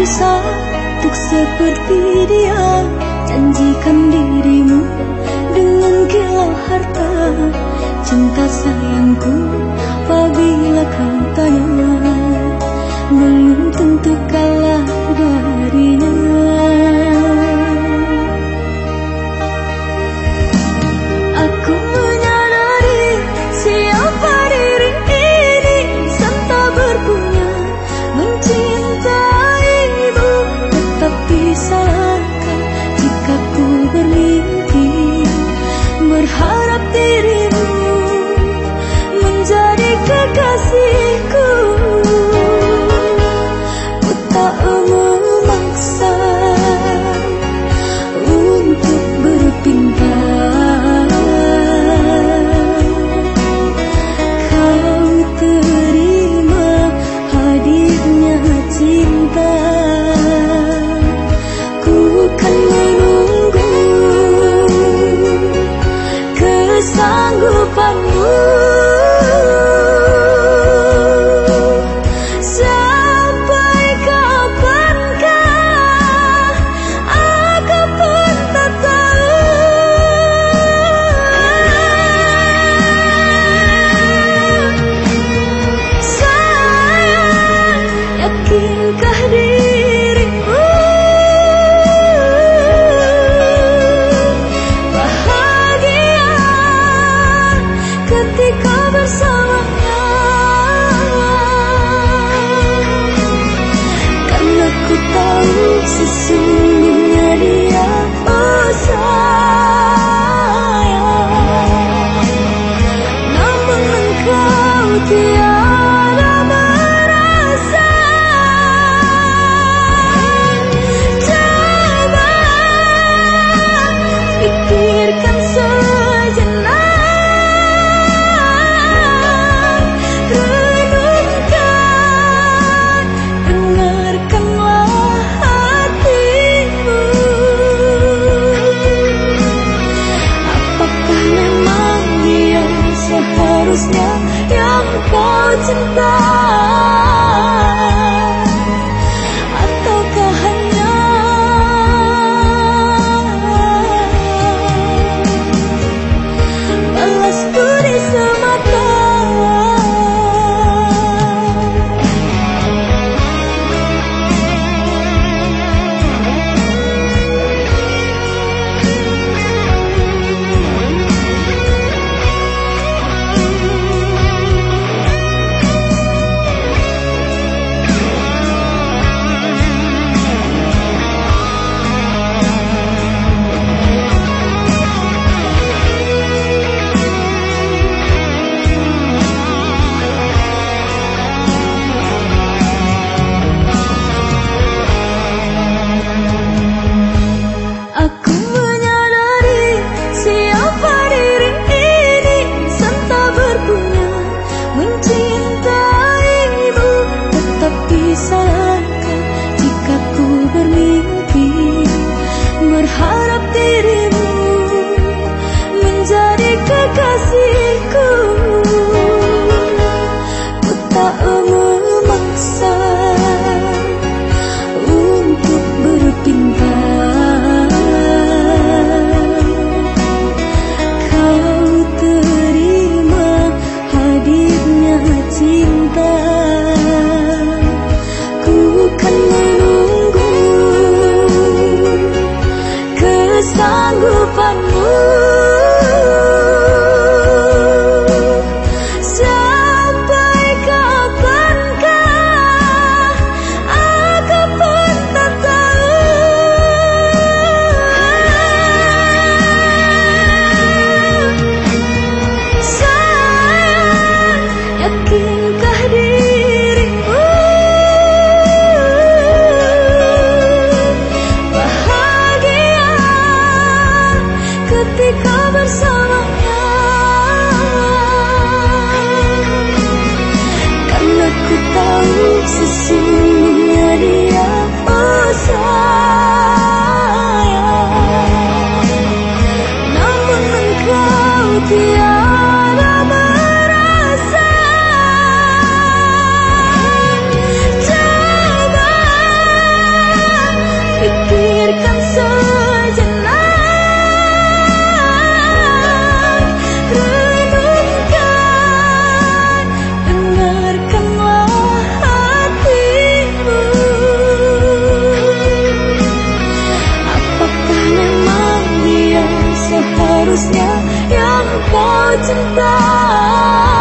bisa untuk seperti dia. Janjikan dirimu dengan kilau harta, cinta sayangku apabila kau tanya, belum tentu kalah darinya. Aku menyadari siapa diri ini, serta berpunya mencintaimu, tetapi salahkah jika ku bermimpi berharap dirimu menjadi kekasihku. Ku tak memaksa untuk berpinta, kau terima hadirnya cinta. Ku kan menunggu kesanggupanmu sampai kapankah aku pun tak tahu. Sayang, yakinkah dirimu bahagia ketika bersamanya? Karena ku tahu sesungguhnya dia, oh sayang, namun engkau tiada merasa. Coba pikirkan sejenak, renungkan, dengarkanlah hatimu. Apakah memang dia seharusnya yang kau cinta, ataukah hanya balas budi semata? Aku menyadari siapa diri ini, serta berpunya mencintaimu, tetapi salahkah jika ku bermimpi berharap dirimu menjadi kekasihku. Ku tak memaksa untuk berpinta, kau terima hadirnya cinta. Ku kan menunggu kesanggupanmu sampai kapankah aku pun tak tahu. Sayang, yakinkah dirimu bahagia ketika bersamanya? Karena ku tahu sesungguhnya dia, oh sayang, namun engkau tiada merasa. Coba kau cinta.